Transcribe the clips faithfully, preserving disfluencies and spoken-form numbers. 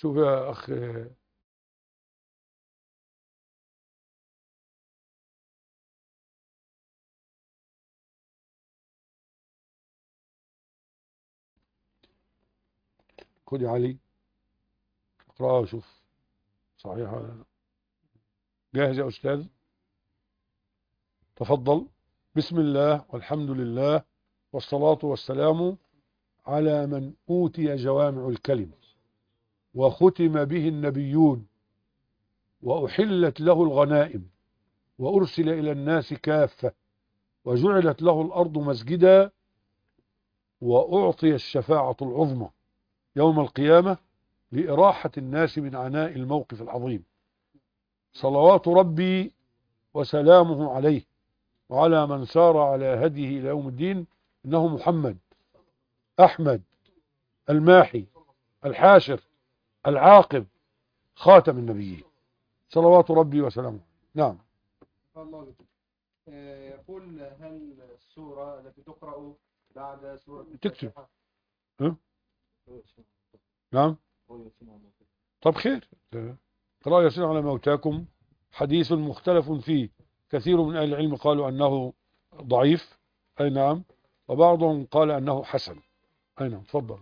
شوف يا أخ، خد يا علي اقرأها وشوف صحيح ولا لا. جاهز يا أستاذ؟ تفضل. بسم الله والحمد لله والصلاة والسلام على من أوتي جوامع الكلم وختم به النبيون وأحلت له الغنائم وأرسل إلى الناس كافة وجعلت له الأرض مسجدا وأعطي الشفاعة العظمى يوم القيامة لإراحة الناس من عناء الموقف العظيم. صلوات ربي وسلامه عليه وعلى من سار على هديه إلى يوم الدين، إنه محمد أحمد الماحي الحاشر العاقب خاتم النبيين، صلوات ربي وسلامه. نعم. الله يقول: هل السورة التي تقرأ بعد سورة تكتب الفاتحة؟ ها؟ نعم. طب خير، قراءة ياسين على موتاكم حديث مختلف فيه، كثير من أهل العلم قالوا أنه ضعيف، أي نعم، وبعضهم قال أنه حسن، أي نعم. تفضل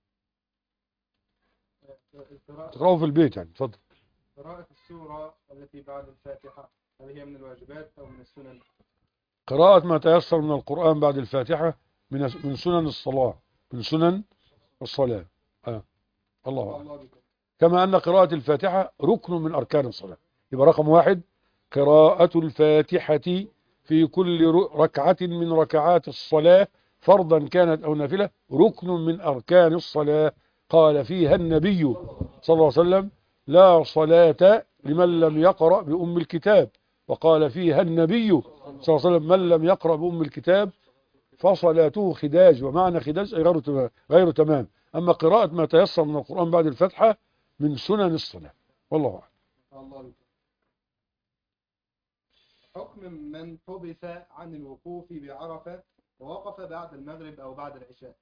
تقرأه في البيت يعني. تفضل. قراءة السورة التي بعد الفاتحة هل هي من الواجبات أو من السنن؟ قراءة ما تيسر من القرآن بعد الفاتحة من من سنن الصلاة، من سنن الصلاة. آه. الله أعلم. كما أن قراءة الفاتحة ركن من أركان الصلاة. يبقى رقم واحد قراءة الفاتحة في كل ركعة من ركعات الصلاة، فرضا كانت أو نافلة، ركن من أركان الصلاة. قال فيها النبي صلى الله عليه وسلم: لا صلاة لمن لم يقرأ بأم الكتاب. وقال فيها النبي صلى الله عليه وسلم: من لم يقرأ بأم الكتاب فصلاته خداج. ومعنى خداج أي غير تمام، غير تمام. أما قراءة ما تيسر من القرآن بعد الفتحة من سنن الصلاة، والله أعلم. حكم من حبس عن الوقوف بعرفة ووقف بعد المغرب أو بعد العشاء؟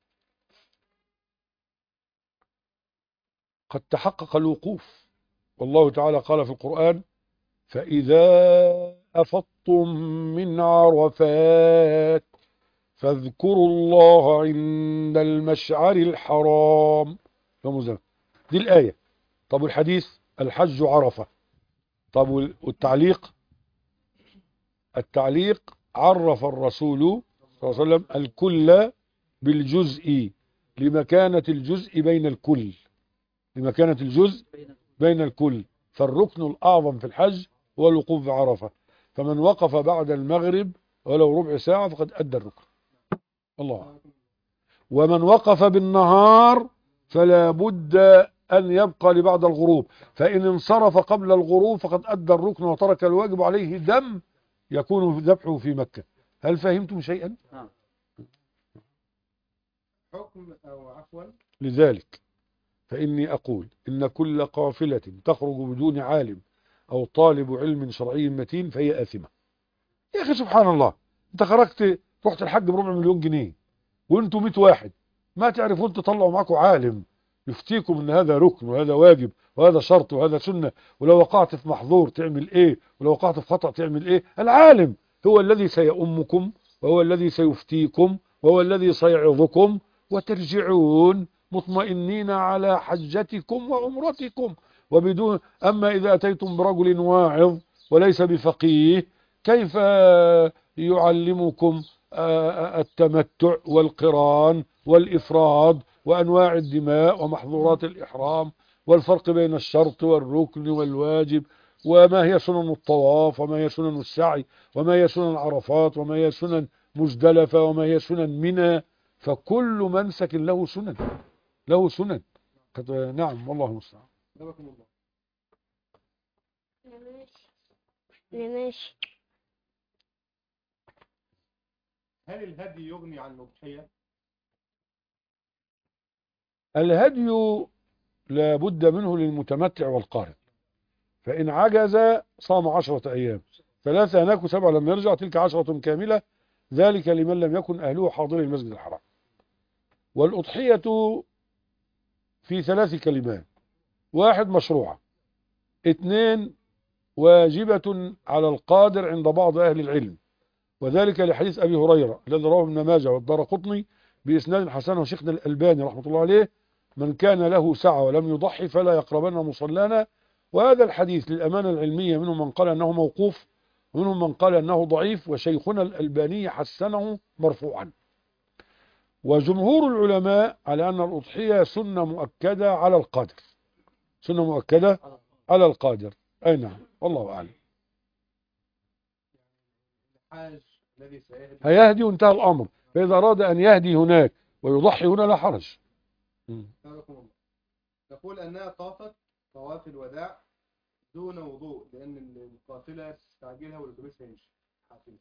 قد تحقق الوقوف، والله تعالى قال في القرآن: فإذا أفضتم من عرفات فاذكروا الله عند المشعر الحرام. دي الآية. طب والحديث: الحج عرفة. طب والتعليق؟ التعليق: عرف الرسول صلى الله عليه وسلم الكل بالجزء لمكانة الجزء بين الكل، لمكانة الجزء بين الكل. فالركن الأعظم في الحج هو الوقوف بعرفة، فمن وقف بعد المغرب ولو ربع ساعة فقد أدى الركن. الله. ومن وقف بالنهار فلا بد أن يبقى لبعد الغروب، فإن انصرف قبل الغروب فقد أدى الركن وترك الواجب، عليه دم يكون ذبحه في مكة. هل فهمتم شيئا؟ نعم. حكم أو عفوا لذلك فإني أقول إن كل قافلة تخرج بدون عالم أو طالب علم شرعي متين فهي آثمة. يا أخي سبحان الله، أنت خرجت رحت الحج بربع مليون جنيه وأنتوا مئة واحد، ما تعرفون تطلعوا معكم عالم يفتيكم ان هذا ركن وهذا واجب وهذا شرط وهذا سنة، ولو وقعت في محظور تعمل ايه، ولو وقعت في خطأ تعمل ايه. العالم هو الذي سيؤمكم وهو الذي سيفتيكم وهو الذي سيعظكم، وترجعون مطمئنين على حجتكم وعمرتكم. وبدون أما إذا أتيتم برجل واعظ وليس بفقيه كيف يعلمكم التمتع والقران والإفراد وأنواع الدماء ومحظورات الإحرام والفرق بين الشرط والركن والواجب، وما هي سنن الطواف وما هي سنن السعي وما هي سنن عرفات وما هي سنن مزدلفة وما هي سنن منى. فكل منسك له سنن، له سنن. نعم، والله المستعان. ماشي. هل الهدي يغني عن الأضحية؟ الهدي لا بد منه للمتمتع والقارن، فإن عجز صام عشرة أيام، ثلاثة هناك وسبعة لما يرجع، تلك عشرة كاملة، ذلك لمن لم يكن أهله حاضر المسجد الحرام. والأضحية في ثلاث كلمات: واحد مشروعة، اثنين واجبة على القادر عند بعض أهل العلم، وذلك لحديث أبي هريرة الذي رواه ابن ماجه والدارقطني بإسناد حسن وشيخنا الألباني رحمة الله عليه: من كان له سعة ولم يضحي فلا يقربن مصلانا. وهذا الحديث للأمانة العلمية منهم من قال أنه موقوف، ومنهم من قال أنه ضعيف، وشيخنا الألباني حسنه مرفوعا. وجمهور العلماء على أن الأضحية سنة مؤكدة على القادر، سنة مؤكدة على القادر. أي نعم، والله أعلم. الحاج الذي سيهدي هيهدي وانتهى الأمر، فإذا أراد أن يهدي هناك ويضحي هنا لا حرج. نرحم الله. نقول أنها طافت طواف الوداع دون وضوء لأن القافلة تستعجلها والأتوبيس هيمشي حافظ.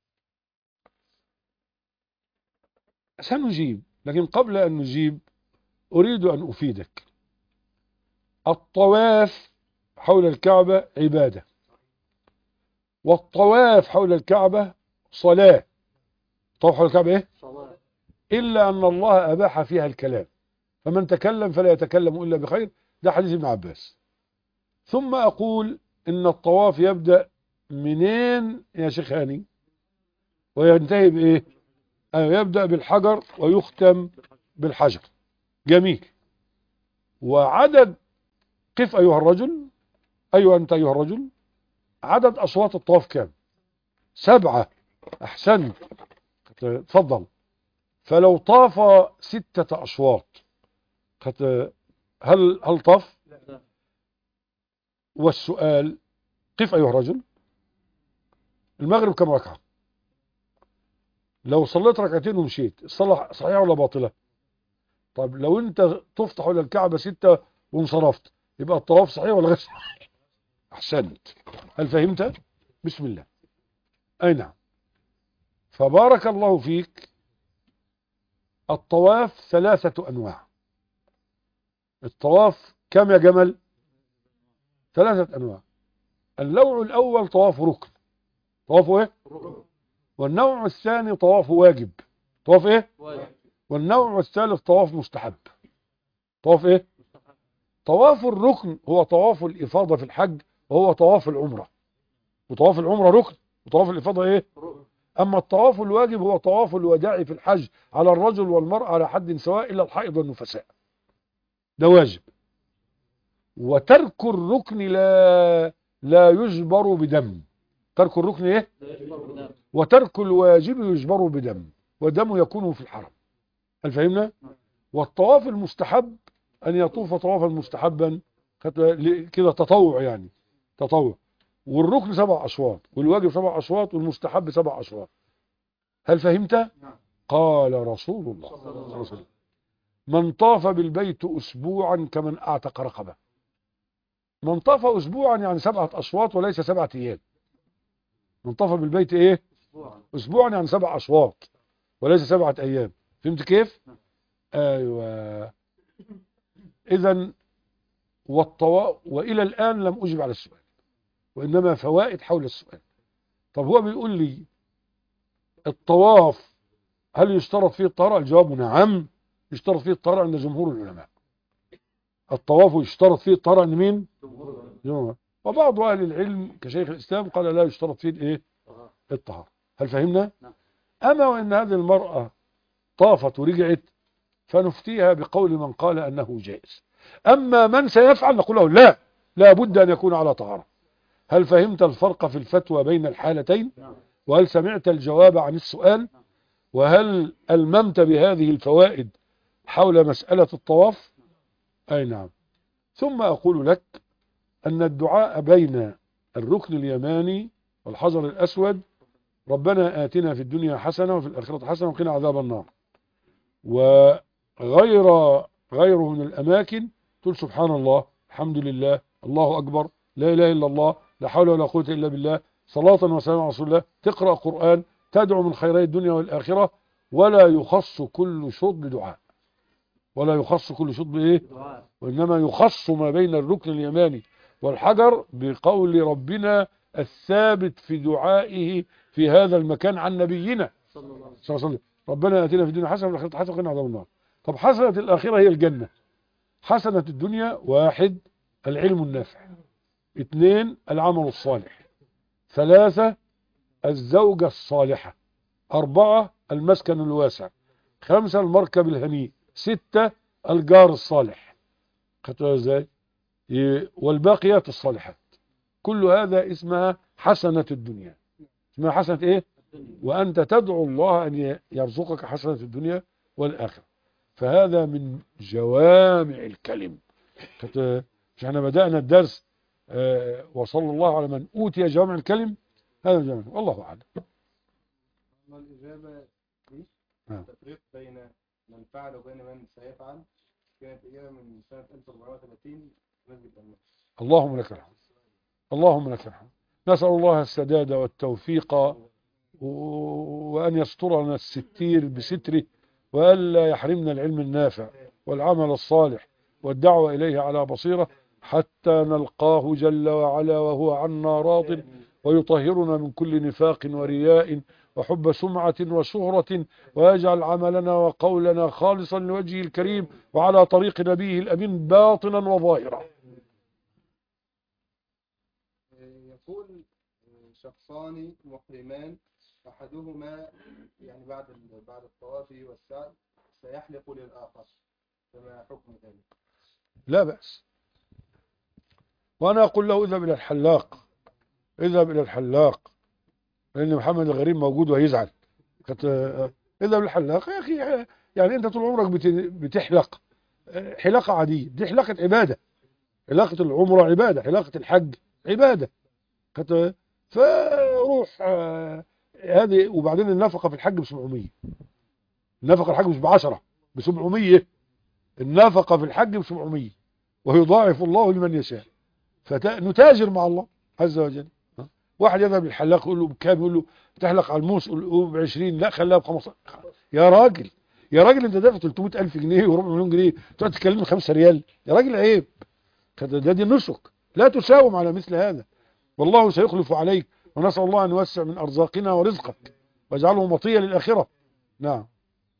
سنجيب، لكن قبل أن نجيب أريد أن أفيدك. الطواف حول الكعبة عبادة، والطواف حول الكعبة صلاة. طواف حول الكعبة إيه؟ صلاة. إلا أن الله أباح فيها الكلام، فمن تكلم فلا يتكلم إلا بخير، ده حديث ابن عباس. ثم أقول إن الطواف يبدأ منين يا شيخ هاني وينتهي بإيه؟ أيوة، يبدأ بالحجر ويختم بالحجر. جميل. وعدد، قف أيها الرجل، أيها أنت أيها الرجل، عدد أشواط الطواف كام؟ سبعة. أحسنت، تفضل. فلو طاف ستة أشواط هل هل طاف؟ والسؤال، قف أيها الرجل، المغرب كم ركعة؟ لو صليت ركعتين ومشيت الصلاة صحيحة ولا باطلة؟ طب لو انت طفت حول الكعبة ستة وانصرفت يبقى الطواف صحيح ولا غير صحيح؟ احسنت. هل فهمت؟ بسم الله. اي نعم. فبارك الله فيك. الطواف ثلاثة انواع. الطواف كم يا جمل؟ ثلاثة انواع. النوع الاول طواف ركن، طواف ايه؟ والنوع الثاني طواف واجب، طواف ايه؟ واجب. والنوع الثالث طواف مستحب، طواف ايه؟ طواف الركن هو طواف الإفاضة في الحج، وهو طواف العمرة، وطواف العمرة ركن، وطواف الإفاضة ايه؟ أما الطواف الواجب هو طواف الوداع في الحج على الرجل والمرأة على حد سواء إلا الحائض والنفساء، ده واجب. وترك الركن لا لا يجبر بدم، ترك الركن ايه؟ وترك الواجب يجبر بدم، ودم يكون في الحرم. هل فهمنا؟ والطواف المستحب أن يطوف طوافا مستحبا كده تطوع، يعني تطوع. والركن سبع أشواط، والواجب سبع أشواط، والمستحب سبع أشواط. هل فهمت؟ قال رسول الله صلى الله عليه وسلم: من طاف بالبيت أسبوعا كمن أعتق رقبة. من طاف أسبوعا يعني سبعة أشواط وليس سبعة أيام. من طاف بالبيت إيه؟ أسبوعا يعني سبع أشواط وليس سبعة أيام. فهمت كيف؟ أيوة. إذن والطواف، وإلى الآن لم أجب على السؤال، وإنما فوائد حول السؤال. طب هو بيقول لي الطواف هل يشترط فيه الطهارة؟ الجواب نعم، يشترط فيه الطهارة عند جمهور العلماء. الطواف يشترط فيه الطهارة عند مين؟ جمهور. وبعض أهل العلم كشيخ الإسلام قال لا يشترط فيه الإيه؟ الطهارة. هل فهمنا؟ أما وإن هذه المرأة طافت ورجعت فنفتيها بقول من قال أنه جائز. أما من سيفعل نقول له لا، لا بد أن يكون على طهارة. هل فهمت الفرق في الفتوى بين الحالتين؟ وهل سمعت الجواب عن السؤال؟ وهل ألممت بهذه الفوائد حول مسألة الطواف؟ أي نعم. ثم أقول لك أن الدعاء بين الركن اليماني والحجر الأسود: ربنا آتنا في الدنيا حسنة وفي الآخرة حسنة وقنا عذاب النار، وغير غيره من الأماكن تقول سبحان الله، الحمد لله، الله أكبر، لا إله إلا الله، لا حول ولا قوة إلا بالله، صلاة وسلام على رسول الله، تقرأ قرآن، تدعو من خيري الدنيا والآخرة. ولا يخص كل شوط بدعاء، ولا يخص كل شوط بإيه؟ وإنما يخص ما بين الركن اليماني والحجر بقول ربنا الثابت في دعائه في هذا المكان عن نبينا صلى الله عليه وسلم: ربنا آتنا في الدنيا حسنة وفي الآخرة حسنة وقنا عذاب النار. طب حسنة الآخرة هي الجنة، حسنة الدنيا واحد العلم النافع. اثنين العمل الصالح. ثلاثة الزوجة الصالحة. أربعة المسكن الواسع. خمسة المركب الهنيء. ستة الجار الصالح. خدتوها ازاي؟ ي- والباقيات الصالحات. كل هذا اسمها حسنة الدنيا. اسمها حسنة ايه؟ وأنت تدعو الله أن يرزقك حسنة الدنيا والآخرة. فهذا من جوامع الكلم. كت- مش احنا بدأنا الدرس آه، وصلى الله على من أوتي جوامع الكلم. هذا جوامع. والله أعلم. أما الإجابة دي نعم. التفريق بين من فعل وبين من سيفعل كانت إجابة من سنة ألف وأربعمائة وثلاثين مسجد النصر. اللهم لك الحمد. اللهم لك الحمد. نسأل الله السداد والتوفيق و- وأن يسترنا الستير بستره، وألا يحرمنا العلم النافع والعمل الصالح والدعوة إليه على بصيرة حتى نلقاه جل وعلا وهو عنا راض، ويطهرنا من كل نفاق ورياء وحب سمعة وشهرة، ويجعل عملنا وقولنا خالصا لوجهه الكريم وعلى طريق نبيه الأمين باطنا وظاهرا. يقول شخصان محرمان أحدهما يعني بعد بعد الطواف والسعي سيحلق للآخر، فما حكم ذلك؟ لا بأس. وأنا أقول له اذهب إلى الحلاق، اذهب إلى الحلاق، لأن محمد الغريب موجود وهيزعل. كت- اذهب للحلاق يا أخي. يعني أنت طول عمرك بت- بتحلق حلاقة عادية، دي حلاقة عبادة. حلاقة العمرة عبادة، حلاقة الحج عبادة. كت- فروح آه، هذه. وبعدين النفقة في الحج ب سبعمية. النفقة الحج مش ب عشرة، ب سبعمية. النفقة في الحج ب سبعمية، ويضاعف الله لمن يشاء. فنتاجر مع الله عز وجل. ها؟ واحد يذهب للحلاق يقول له بكام؟ يقول له تحلق على الموس، يقول له ب عشرين. لا خليها ب خمستاشر. يا راجل، يا راجل انت دافع ثلاثمائة ألف جنيه وربع مليون جنيه تقعد تكلمني خمسة ريال؟ يا راجل عيب. ده ده دي نسك. لا تساوم على مثل هذا، والله سيخلف عليك. ونسأل الله أن يوسع من أرزاقنا ورزقك واجعله مطية للآخرة. نعم.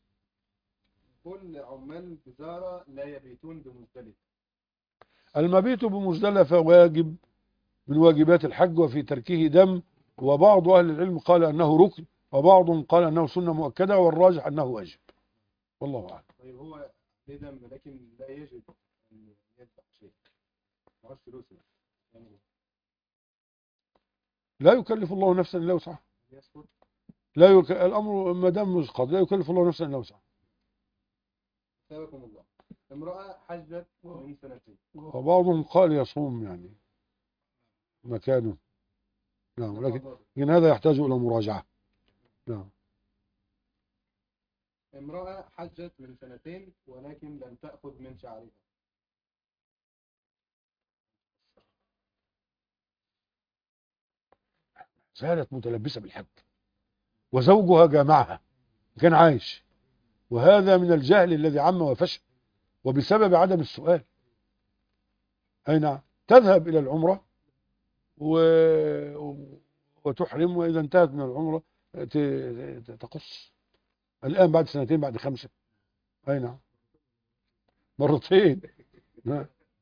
كل عمال الوزارة لا يبيتون بمزدلفة. المبيت بمزدلفة واجب من واجبات الحج، وفي تركه دم. وبعض أهل العلم قال أنه ركن، وبعضهم قال أنه سنة مؤكدة، والراجح أنه واجب. والله أعلم. طيب هو ليه دم لكن لا يجد أن يدفع شيء، معهوش فلوس يعني لا يكلف الله نفسا إلا وسعها. يسكت؟ لا يك... الأمر ما دام مش قد لا يكلف الله نفسا إلا وسعها. سابقكم الله. امرأة حجت من سنتين. وبعضهم قال يصوم يعني مكانه. نعم، لكن لكن هذا يحتاج إلى مراجعة. نعم. امرأة حجت من سنتين ولكن لم تأخذ من شعرها. زالت متلبسة بالحج وزوجها جامعها كان عايش، وهذا من الجهل الذي عم وفشل وبسبب عدم السؤال. أي نعم. تذهب إلى العمرة و... وتحرم، وإذا انتهت من العمرة ت... ت- تقص. الآن بعد سنتين، بعد خمسة. أي نعم. مرتين. نعم.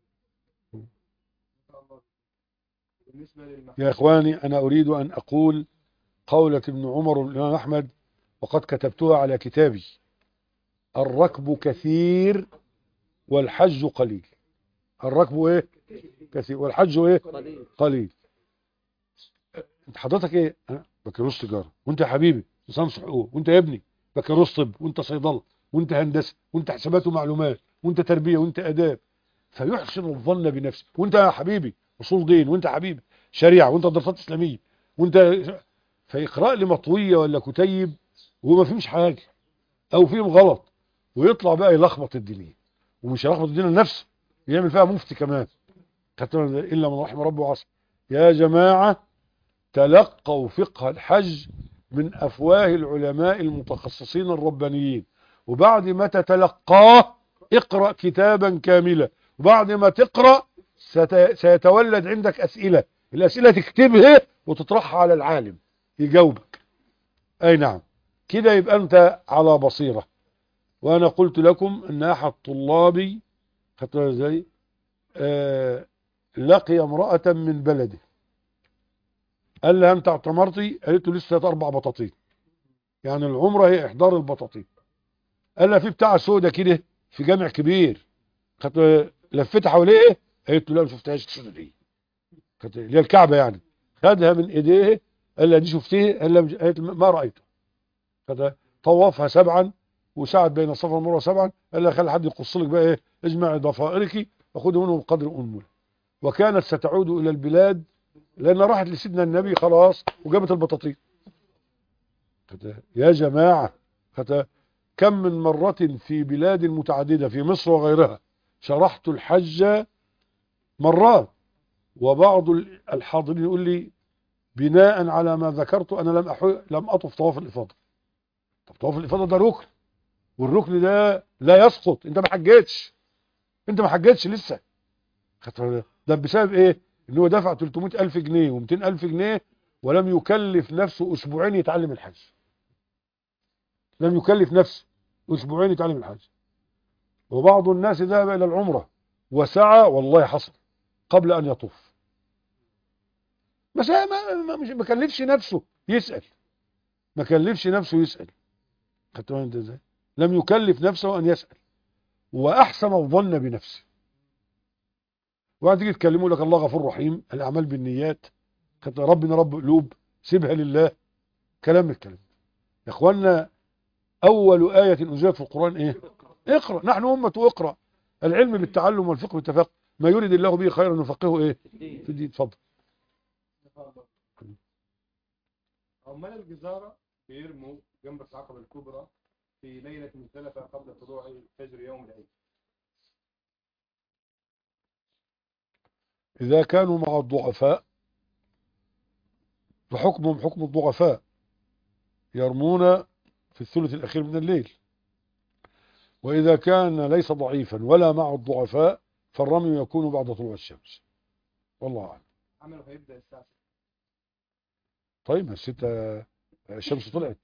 بالنسبة يا للمحجوب إخواني، أنا أريد أن أقول قولة ابن عمر والإمام أحمد، وقد كتبتها على كتابي: الركب كثير والحج قليل. الركب ايه؟ كثير. والحج ايه؟ قليل. قليل. انت حضرتك ايه؟ ها؟ بكالوريوس تجاره، وانت يا حبيبي ليسانس حقوق، وانت يا ابني بكالوريوس طب، وانت صيدله، وانت هندسه، وانت حسابات ومعلومات، وانت تربيه، وانت اداب. فيحسن الظن بنفسه. وانت يا حبيبي اصول دين، وانت يا حبيبي شريعه، وانت دراسات اسلاميه، وانت فيقرا لي مطويه ولا كتيب وهو ما فهمش حاجه او فيهم غلط، ويطلع بقى يلخبط الدنيا. ومش هيلخبط الدنيا لنفسه، يعمل فيها مفتي كمان. الا من رحم ربه وعصى. يا جماعه، تلقوا فقه الحج من أفواه العلماء المتخصصين الربانيين، وبعد ما تتلقاه اقرأ كتابا كاملا، وبعد ما تقرأ ست... سيتولد عندك أسئلة. الأسئلة تكتبها وتطرحها على العالم يجاوبك. أي نعم. كده يبقى أنت على بصيرة. وأنا قلت لكم أن أحد طلابي خدتوا ازاي آه لقي امرأة من بلده، قال لها انت اعتمرتي؟ قالت له لسه اربع بطاطين، يعني العمرة هي احضار البطاطين. قال لها في بتاعة سودة كده في جامع كبير، كانت لفتها حواليه، قالت له لا ما شفتهاش السودة دي، كانت اللي هي الكعبة يعني، خدها من ايديه قال لها دي شفتيه؟ قال لها مش- قالت له ما رأيته. كانت طوفها سبعا وسعد بين الصفا والمروة سبعا، قال لها خلي حد يقص لك بقى ايه، اجمعي ضفائرك وخذي منه بقدر انمله. وكانت ستعود الى البلاد لان راحت لسيدنا النبي خلاص وجابت البطاطين. كانت- يا جماعة كانت كم من مرة في بلاد متعددة في مصر وغيرها شرحت الحج مرات، وبعض الحاضرين يقول لي بناء على ما ذكرت انا لم أحو... لم اطف طواف الافاضه. طب طواف الافاضه ده ركن، والركن ده لا يسقط، انت ما حجتش، انت ما حجتش لسه. خدت- ده بسبب ايه؟ ان هو دفع ثلاثمائة الف جنيه و200 الف جنيه ولم يكلف نفسه اسبوعين يتعلم الحج، لم يكلف نفسه اسبوعين يتعلم الحج. وبعض الناس ذهب الى العمره وسعى، والله حصل قبل ان يطوف، بس ما ما مش ما كلفش نفسه يسأل، ما كلفش نفسه يسأل. خدت بالك انت ازاي؟ لم يكلف نفسه ان يسأل، واحسن الظن بنفسه. وبعد تيجي تكلموا لك الله غفور رحيم، الاعمال بالنيات، خدت ربنا رب قلوب، سيبها لله، كلام من الكلام. يا اخوانا اول آية انزلت في القرآن ايه؟ اقرأ، نحن أمة اقرأ، العلم بالتعلم والفقه بالتفقه، ما يريد الله به خيرا يفقهه ايه؟ في الدين. اتفضل. عمال الجزارة بيرموا جنب العقبة الكبرى في ليلة مزدلفة قبل طلوع فجر يوم العيد. إذا كانوا مع الضعفاء فحكمهم حكم الضعفاء، يرمون في الثلث الأخير من الليل. وإذا كان ليس ضعيفا ولا مع الضعفاء فالرمي يكون بعد طلوع الشمس، والله أعلم. عمله هيبدأ الساعة ستة. طيب الستة الشمس طلعت،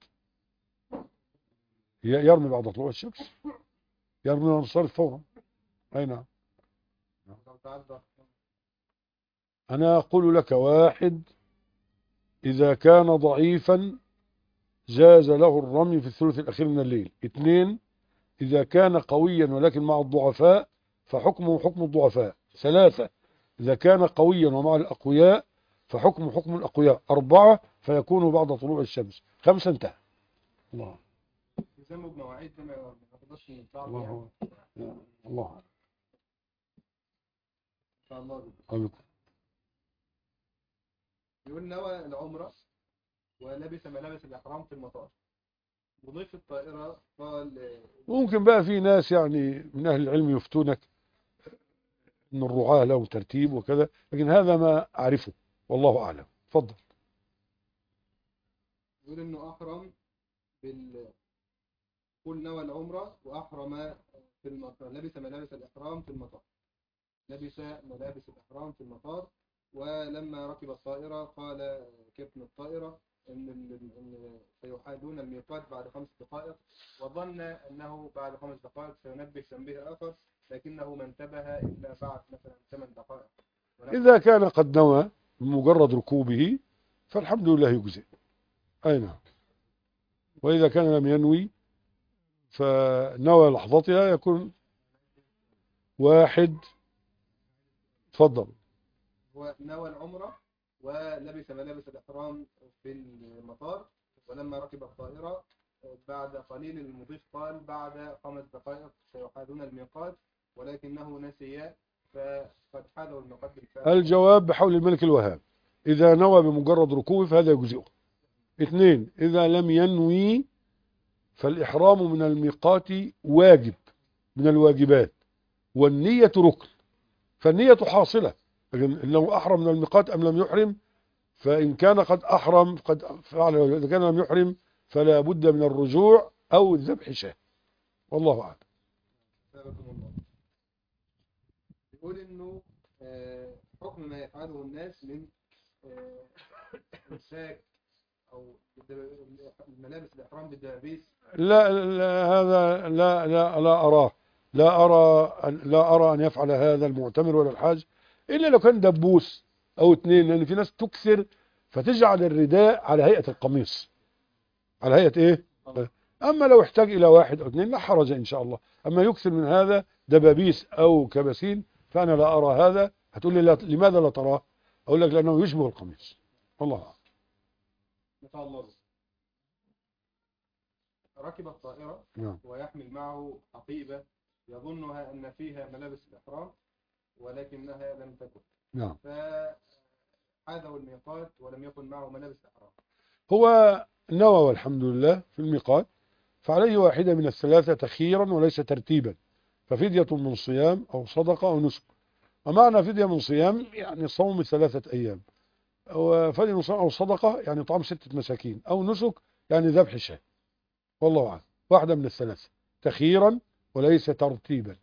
ي- يرمي بعد طلوع الشمس، يرمي وينصرف فورا. أي نعم. طب تعدى. أنا أقول لك واحد إذا كان ضعيفا جاز له الرمي في الثلث الأخير من الليل. اثنين إذا كان قويا ولكن مع الضعفاء فحكمه حكم الضعفاء. ثلاثة إذا كان قويا ومع الأقوياء فحكمه حكم الأقوياء. أربعة فيكون بعد طلوع الشمس. خمسة انتهى. الله يسموا بمواعيد دي ما ياخدوش من بعض الله يعني. الله إن شاء الله بك. عليكم. يقول نوى العمرة ولبس ملابس الإحرام في المطار، مضيف الطائرة قال ممكن بقى في ناس يعني من أهل العلم يفتونك أن الرعاة لهم ترتيب وكذا، لكن هذا ما أعرفه والله أعلم. تفضل. يقول إنه أحرم بال قل نوى العمرة وأحرم في المطار، لبس ملابس الإحرام في المطار، لبس ملابس الإحرام في المطار. ولما ركب الطائرة قال كابتن الطائرة إن ال- إن سيحادون الميقات بعد خمس دقائق، وظن أنه بعد خمس دقائق سينبه تنبيه آخر، لكنه ما انتبه إلا بعد مثلا ثمان دقائق. إذا كان قد نوى بمجرد ركوبه فالحمد لله يجزئ. أي نعم. وإذا كان لم ينوي فنوى لحظتها يكون واحد. تفضل. هو نوى العمرة ولبس ملابس الإحرام في المطار، ولما ركب الطائرة بعد قليل المضيف قال بعد خمس دقائق سيحادون الميقات، ولكنه نسي فقد حاده الميقات بالفعل. الجواب بحول الملك الوهاب، إذا نوى بمجرد ركوبه فهذا يجزئه. اثنين إذا لم ينوي فالإحرام من الميقات واجب من الواجبات، والنية ركن، فالنية حاصلة. لكن لو أحرم من الميقات أم لم يحرم، فإن كان قد أحرم قد فعل، إذا كان لم يحرم فلا بد من الرجوع أو الذبح شاة، والله أعلم. سابقكم الله. يقول إنه آه، حكم ما يفعله الناس من آه، إمساك أو ملابس الإحرام بالدبابيس. لا, لا هذا لا لا لا أراه، لا أرى أن لا أرى أن يفعل هذا المعتمر ولا الحاج إلا لو كان دبوس أو اتنين، لأن في ناس تكثر فتجعل الرداء على هيئة القميص، على هيئة إيه؟ أما لو احتاج إلى واحد أو اثنين لا حرج إن شاء الله. أما يكثر من هذا دبابيس أو كباسين فأنا لا أرى هذا. هتقول لي لا، لماذا لا تراه؟ أقول لك لأنه يشبه القميص. والله أعلم. نفع الله بك. ركب الطائرة نعم. ويحمل معه حقيبة يظنها أن فيها ملابس الإحرام ولكنها لم تكن. نعم. فحاذوا الميقات ولم يكن معه ملابس إحرام. هو نوى والحمد لله في الميقات، فعليه واحدة من الثلاثة تخييرا وليس ترتيبا، ففدية من صيام أو صدقة أو نسك. ومعنى فدية من صيام يعني صوم ثلاثة أيام، وفدية من صيام أو صدقة يعني طعام ستة مساكين، أو نسك يعني ذبح شاة. والله أعلم، واحدة من الثلاثة تخييرا وليس ترتيبا.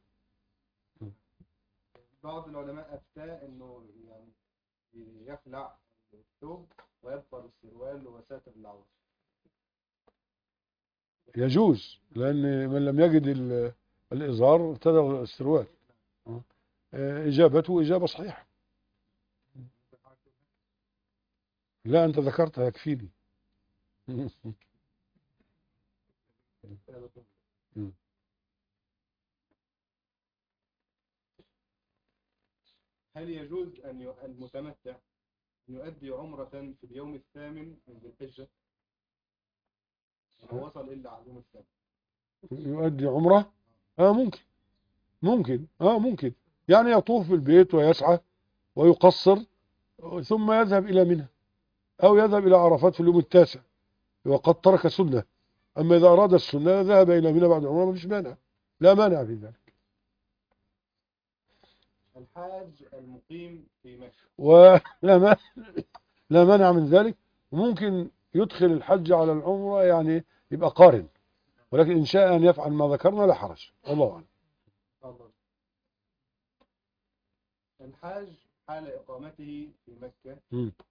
بعض العلماء أفتى أنه يعني يخلع الثوب ويبقى بالسروال وساتر العورة. يجوز، لأن من لم يجد ال- الإزار ابتدى السروال. آه، إجابته إجابة صحيحة. لا أنت ذكرتها يكفيني. هل يجوز أن ي- المتمتع أن يؤدي عمرة في اليوم الثامن من ذي الحجة؟ لو وصل إلا على اليوم الثامن. يؤدي عمرة؟ آه ممكن، ممكن آه ممكن يعني يطوف بالبيت ويسعى ويقصر ثم يذهب إلى منى أو يذهب إلى عرفات في اليوم التاسع وقد ترك سنة. أما إذا أراد السنة ذهب إلى منى بعد عمره، مفيش مانع، لا مانع في ذلك. الحاج المقيم في مكة ولا ما لا مانع من ذلك. وممكن يدخل الحج على العمرة، يعني يبقى قارن، ولكن إن شاء أن يفعل ما ذكرنا لا حرج. والله أعلم. الله. الحاج حال إقامته في مكة مم.